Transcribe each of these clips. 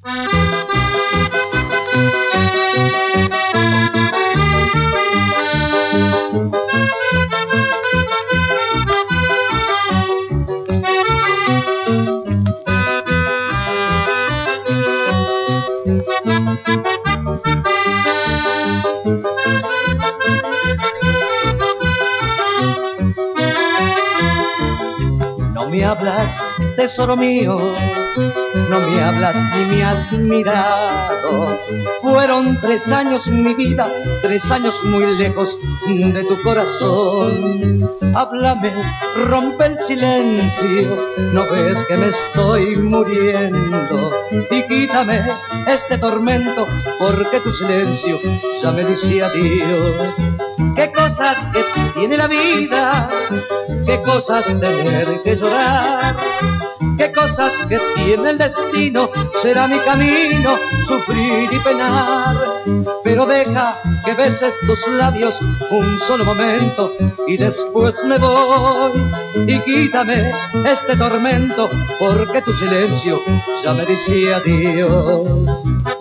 No me hablas, tesoro mío, no me hablas ni me has mirado. Fueron 3 años mi vida, 3 años muy lejos de tu corazón. Háblame, rompe el silencio, no ves que me estoy muriendo. Y quítame este tormento, porque tu silencio ya me dice adiós. Qué cosas que tiene la vida, qué cosas tener que llorar, qué cosas que tiene el destino, será mi camino sufrir y penar. Pero deja que bese tus labios un solo momento y después me voy. Y quítame este tormento, porque tu silencio ya me dice adiós.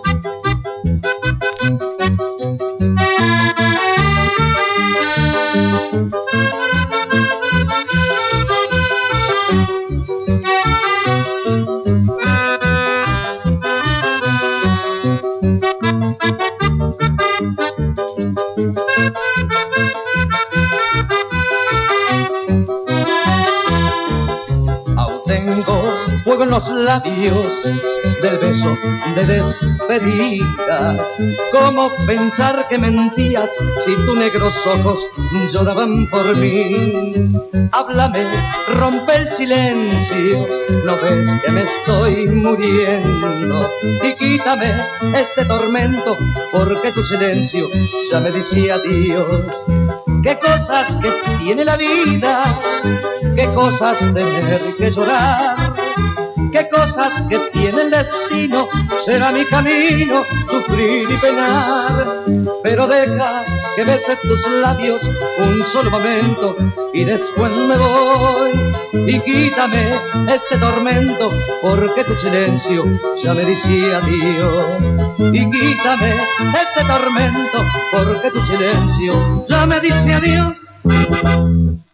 Tengo fuego en los labios del beso de despedida. ¿Cómo pensar que mentías si tus negros ojos lloraban por mí? Háblame, rompe el silencio, no ves que me estoy muriendo. Y quítame este tormento, porque tu silencio ya me dice adiós. Qué cosas que tiene la vida, qué cosas tener que llorar, qué cosas que tiene el destino, será mi camino sufrir y penar. Pero deja que bese tus labios un solo momento y después me voy. Y quítame este tormento, porque tu silencio ya me dice adiós. Y quítame este tormento, porque tu silencio ya me dice adiós.